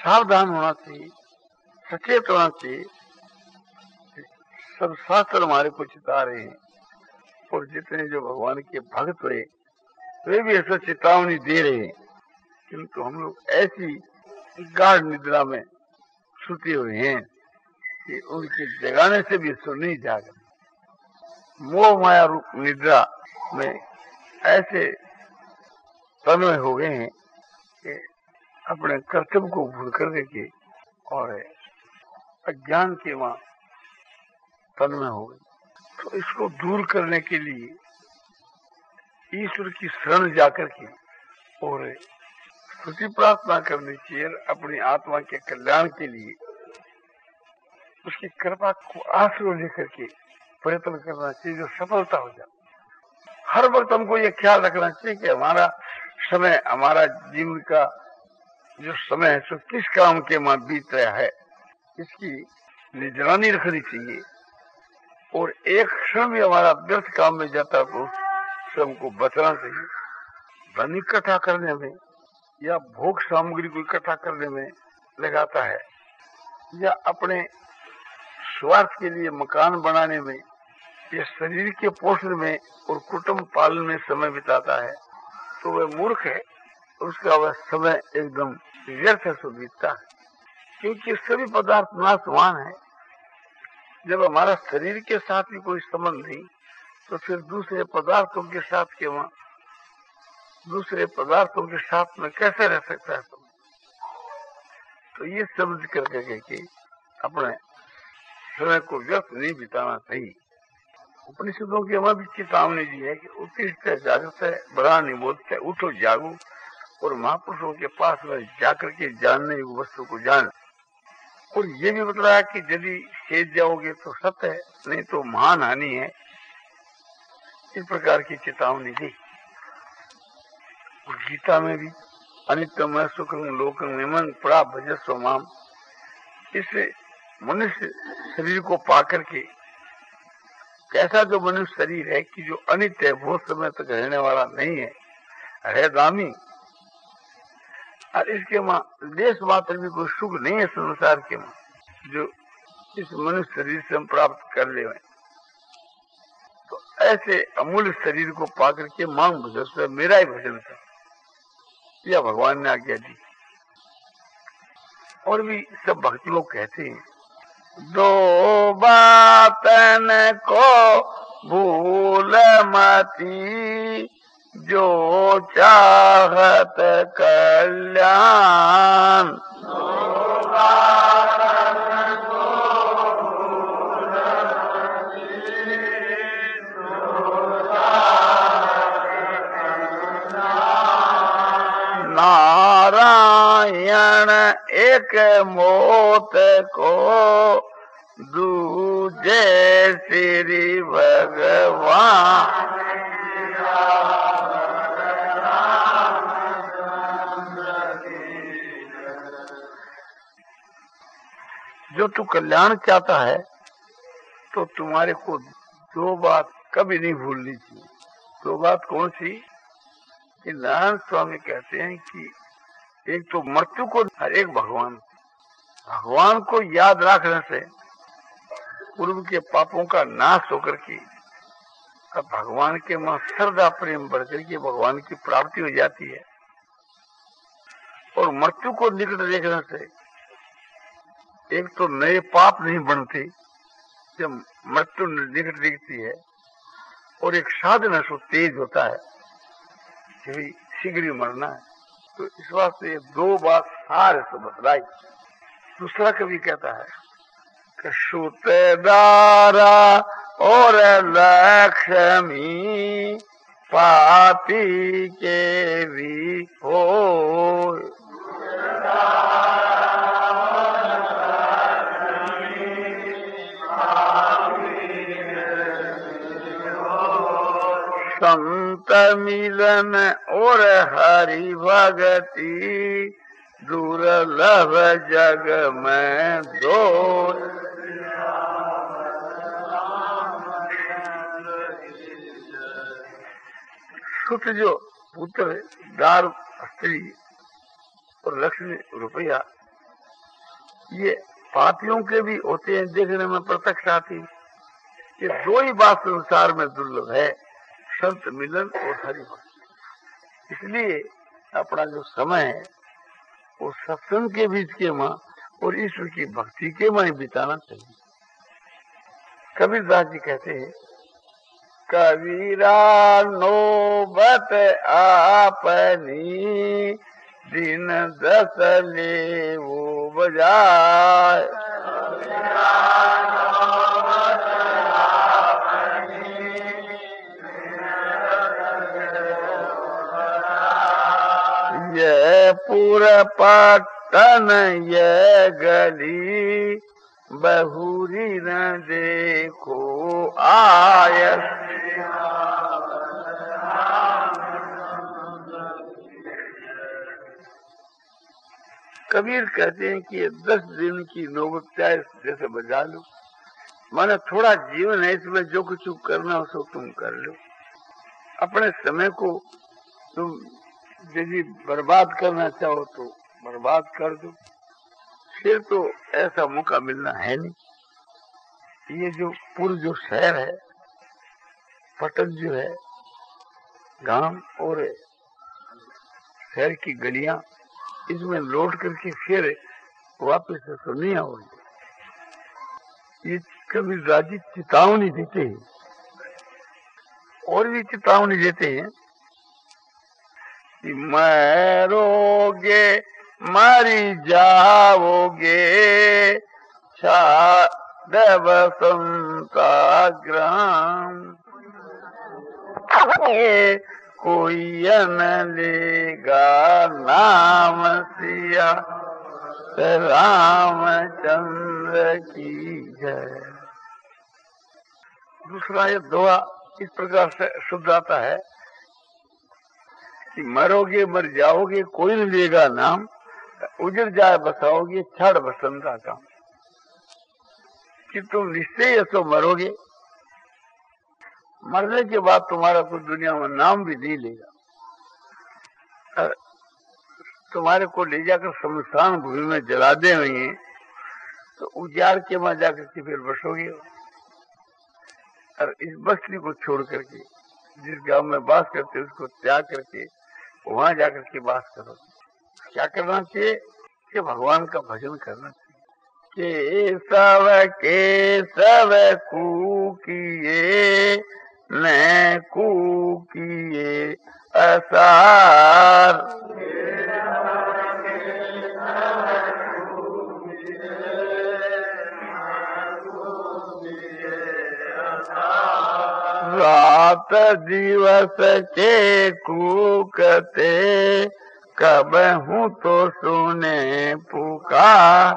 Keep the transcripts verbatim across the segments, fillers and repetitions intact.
सावधान होना चाहिए, सचेत होना चाहिए। सब शास्त्र हमारे को चिता रहे हैं और जितने जो भगवान के भक्त हुए वे भी ऐसा चेतावनी दे रहे हैं, किंतु हम लोग ऐसी गाढ़ निद्रा में छुटे हुए हैं कि उनके जगाने से भी सो नहीं जागा। मोह माया रूप निद्रा में ऐसे तन्मय हो गए हैं कि अपने कर्तव्य को भूल कर देके और अज्ञान के वहां तन्मय हो गए। तो इसको दूर करने के लिए ईश्वर की शरण जाकर के और स्तुति प्रार्थना करनी चाहिए, अपनी आत्मा के कल्याण के लिए उसकी कृपा को आश्रय लेकर के प्रयत्न करना चाहिए जो सफलता हो जाए। हर वक्त हमको ये ख्याल रखना चाहिए कि हमारा समय, हमारा जीवन का जो समय है सो किस काम के वहां बीत रहा है, इसकी निगरानी रखनी चाहिए। और एक क्षण भी हमारा व्यर्थ काम में जाता तो उससे हमको बचना चाहिए। धन इकट्ठा करने में या भोग सामग्री को इकट्ठा करने में लगाता है या अपने स्वार्थ के लिए मकान बनाने में या शरीर के पोषण में और कुटुंब पालन में समय बिताता है तो वह मूर्ख है, उसका वह समय एकदम व्यर्थ से बीतता है। क्योंकि सभी पदार्थ नाशवान है। जब हमारा शरीर के साथ भी कोई संबंध नहीं तो फिर दूसरे पदार्थों के साथ के वहां दूसरे पदार्थों के साथ में कैसे रह सकता है? तो ये समझ करके कि अपने समय को व्यर्थ नहीं बिताना चाहिए। उपनिषदों की हमें भी चेतावनी दी है कि उत्तिष्ठ जागृत है, बड़ा निबोध है, उठो जागो और महापुरुषों के पास में जाकर के जानने योग्य वस्तु को जान। और ये भी बतलाया कि यदि सेज जाओगे तो सत्य है, नहीं तो महान हानि है। इस प्रकार की चेतावनी दी। और गीता में भी अनित्यम सुखम लोकम निमन पड़ा भजस्व माम, इस मनुष्य शरीर को पाकर के कैसा जो मनुष्य शरीर है कि जो अनित्य है, बहुत समय तक रहने वाला नहीं है, है दामी, और इसके मां देश मात्र भी कोई सुख नहीं है संसार के मां जो इस मनुष्य शरीर से हम प्राप्त कर ले। तो ऐसे अमूल्य शरीर को पाकर के मांग भजस्व, मेरा ही भजन कर, यह भगवान ने आज्ञा दी। और भी सब भक्त लोग कहते हैं, दो बातन को भूल मती, जो चाहत कल्याण। दो बातन को भूल मती, जो चाहत कल्याण। नारायण एक मोत को, दूजे श्री भगवान। जो तू कल्याण चाहता है तो तुम्हारे को दो बात कभी नहीं भूलनी चाहिए। दो बात कौन सी? कि नारायण स्वामी कहते हैं कि एक तो मृत्यु को, हर एक भगवान भगवान को याद रखने से पूर्व के पापों का नाश होकर के अब भगवान के मां श्रद्धा प्रेम बढ़कर के भगवान की प्राप्ति हो जाती है। और मृत्यु को निकट देखने से एक तो नए पाप नहीं बनते जब मृत्यु निकट दिखती है, और एक साधन सो तेज होता है कि शीघ्र ही मरना है। तो इस वास्ते दो बात सारे से बतलाई। दूसरा कवि कहता है कि सुतेदारा और लक्ष्मी पापी के भी हो। संत मिलन और हरि भगति, दुर्लभ जग में दो। सुत जो पुत्र, दार स्त्री और लक्ष्मी रुपया, ये पापियों के भी होते हैं, देखने में प्रत्यक्ष आती। ये दो ही बात संसार में दुर्लभ है, संत मिलन और हरि भक्ति। इसलिए अपना जो समय है वो सत्संग के बीच के माँ और ईश्वर की भक्ति के माँ ही बिताना चाहिए। कबीरदास जी कहते हैं, कबीरा नौबत आपनी दिन दस ले वो बजाय, ये पूरा पटन ये गली बहुरी न देखो आय। कबीर कहते हैं कि ये दस दिन की नौबत चाहे जैसे बजा लो, माना थोड़ा जीवन है, इसमें जो कुछ करना हो सो तुम कर लो। अपने समय को तुम यदि बर्बाद करना चाहो तो बर्बाद कर दो, फिर तो ऐसा मौका मिलना है नहीं। ये जो पूर्व जो शहर है, पटन जो है, गांव और शहर की गलियां, इसमें लौट करके फिर वापस तो नहीं आओगे। ये कभी राजी चेतावनी देते हैं, और भी चेतावनी देते हैं कि मरोगे मरी जाओगे छाद बसंता ग्राम, कोई न लेगा नाम सिया रामचंद्र की जय। दूसरा ये दुआ इस प्रकार से शुद्ध आता है कि मरोगे मर जाओगे कोई न लेगा नाम, उजड़ जाए बसाओगे छड़ बसंता काम। कि तुम निश्चय ऐसो मरोगे, मरने के बाद तुम्हारा कोई दुनिया में नाम भी नहीं लेगा। तुम्हारे को ले जाकर शमशान भूमि में जला दे हुए तो उजाड़ के वहां जाकर के फिर बसोगे। और इस बस्ती को छोड़ करके जिस गांव में बास करते उसको त्याग करके वहां जाकर के बास करो। क्या करना चाहिए कि भगवान का भजन करना चाहिए। केशव केशव कूकिए न कूकिए असार, रात दिवस के कूकते कब हूँ तो सुने पुकार।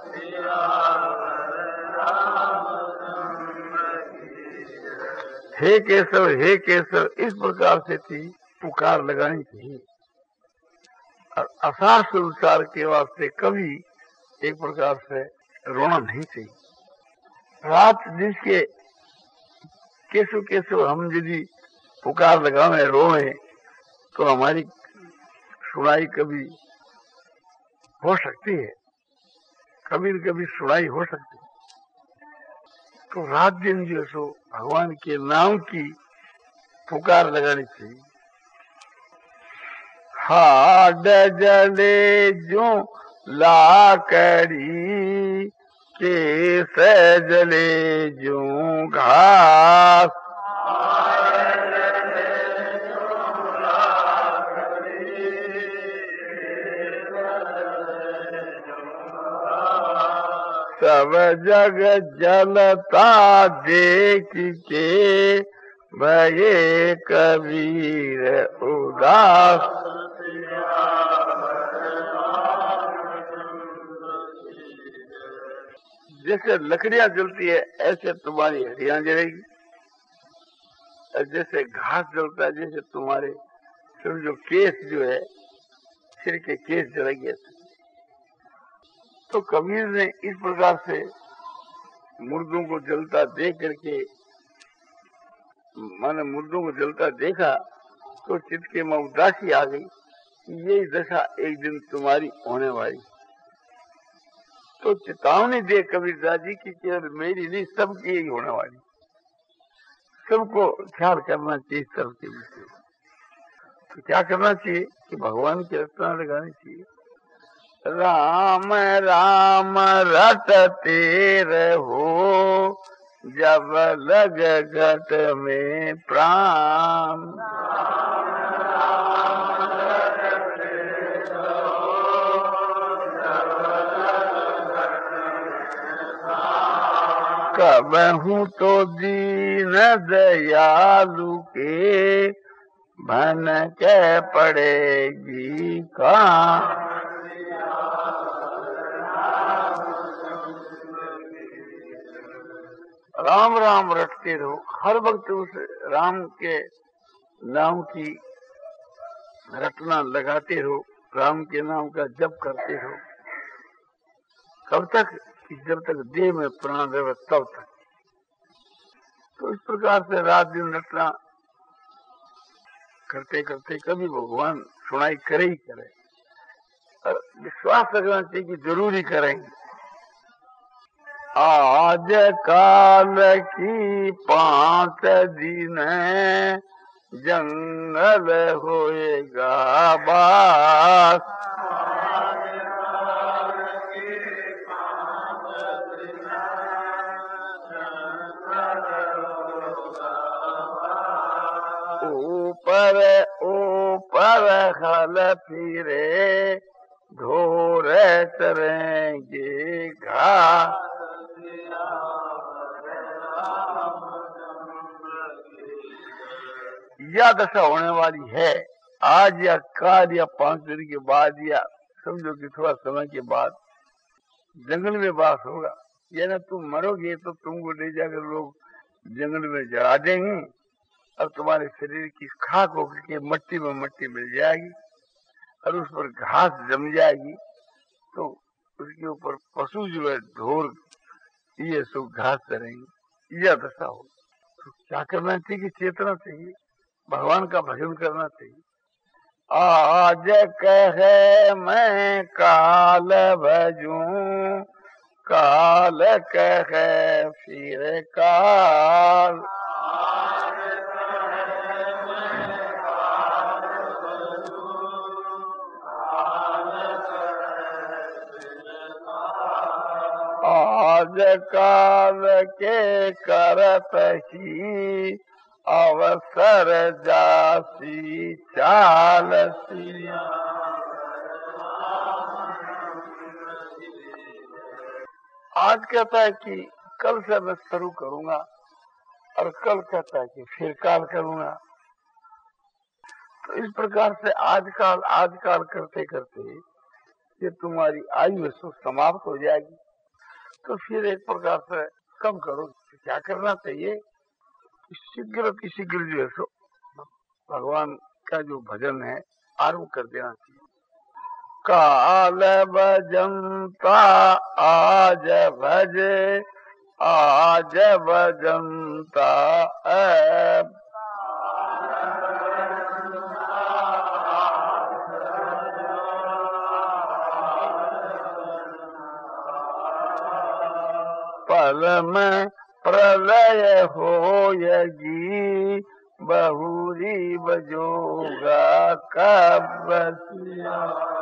हे केशव हे केशव इस प्रकार से थी पुकार लगानी चाहिए। और असार संसार के वास्ते कभी एक प्रकार से रोना नहीं चाहिए। रात जिसके केशव केशव हम यदि पुकार लगावे रोए तो हमारी सुनाई कभी हो सकती है, कभी कभी सुनाई हो सकती है। तो रात दिन जो सो भगवान के नाम की पुकार लगानी चाहिए। हाड जले जो लाकड़ी केस जले जो घास, सब जग जलता देख के भये कबीर उदास। जैसे लकड़ियां जलती है ऐसे तुम्हारी हड्डियां जलेगी, और जैसे घास जलता है जैसे तुम्हारे सिर जो केस जो है सिर के केस जलेंगे। तो कबीर ने इस प्रकार से मुर्दों को जलता देख करके, माने मुर्दों को जलता देखा तो चित्त के में उदासी आ गई कि यही दशा एक दिन तुम्हारी होने वाली। तो चेतावनी दे कबीरदास जी की केवल मेरी नहीं, सबकी यही होने वाली। सबको ख्याल करना चाहिए सबके विषय। तो क्या करना चाहिए कि भगवान की रचना लगानी चाहिए। राम राम रटते रहो जब लग घट में प्राण। कबहू तो दीन दयालु के भन के पड़ेगी कहाँ। राम राम रटते रहो, हर वक्त उस राम के नाम की रटना लगाते रहो, राम के नाम का जप करते रहो। कब तक? जब तक देह में प्राण रहे तब तक। तो इस प्रकार से रात दिन रटना करते करते कभी भगवान सुनाई करे ही करे, और विश्वास रखना चाहिए कि जरूर ही करेंगे। आज काल की पांच दिन जंगल होएगा बास। ऊपर ऊपर हल फिरे ढोर चरेंगे घास। यह दशा होने वाली है आज या काल या पांच दिन के बाद, या समझो कि थोड़ा समय के बाद जंगल में वास होगा। या ना तुम मरोगे तो तुमको ले जाकर लोग जंगल में जला देंगे और तुम्हारे शरीर की खाक होकर के मट्टी में मट्टी मिल जाएगी और उस पर घास जम जाएगी। तो उसके ऊपर पशु जो है ढोर ये सब घास चरेंगे। यह दशा हो तो क्या करना चाहिए कि चेतना चाहिए, भगवान का भजन करना चाहिए। आज कहे मैं काल भजूं, काल कहे फिर काल। आज काल के करत ही अवसर जासी चालसी। आज कहता है कि कल से मैं शुरू करूंगा, और कल कहता है कि फिर काल करूंगा। तो इस प्रकार से आजकाल आजकाल करते करते ये तुम्हारी आयु सो समाप्त हो जाएगी। तो फिर एक प्रकार से कम करो। तो क्या करना चाहिए? शीघ्र की शीघ्र जो है सो भगवान का जो भजन है आरंभ कर देना चाहिए। काल भजंता आज भजे, आज भजंता ऐब। पल में प्रलय होयगी, बहुरी बजोगा कब बसिया।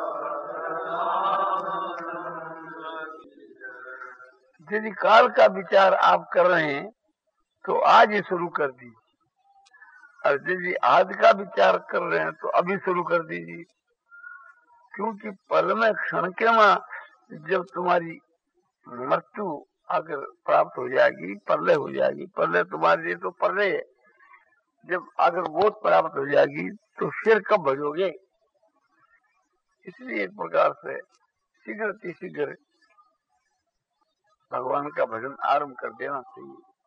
यदि काल का विचार आप कर रहे हैं तो आज ही शुरू कर दीजिए, और यदि आज का विचार कर रहे हैं तो अभी शुरू कर दीजिए। क्योंकि पल में क्षण के में जब तुम्हारी मृत्यु अगर प्राप्त हो जाएगी, प्रलय हो जाएगी, प्रलय तुम्हारे लिए तो प्रलय है, जब अगर वो प्राप्त हो जाएगी तो फिर कब भजोगे? इसलिए एक प्रकार से शीघ्र शीघ्र भगवान का भजन आरंभ कर देना चाहिए।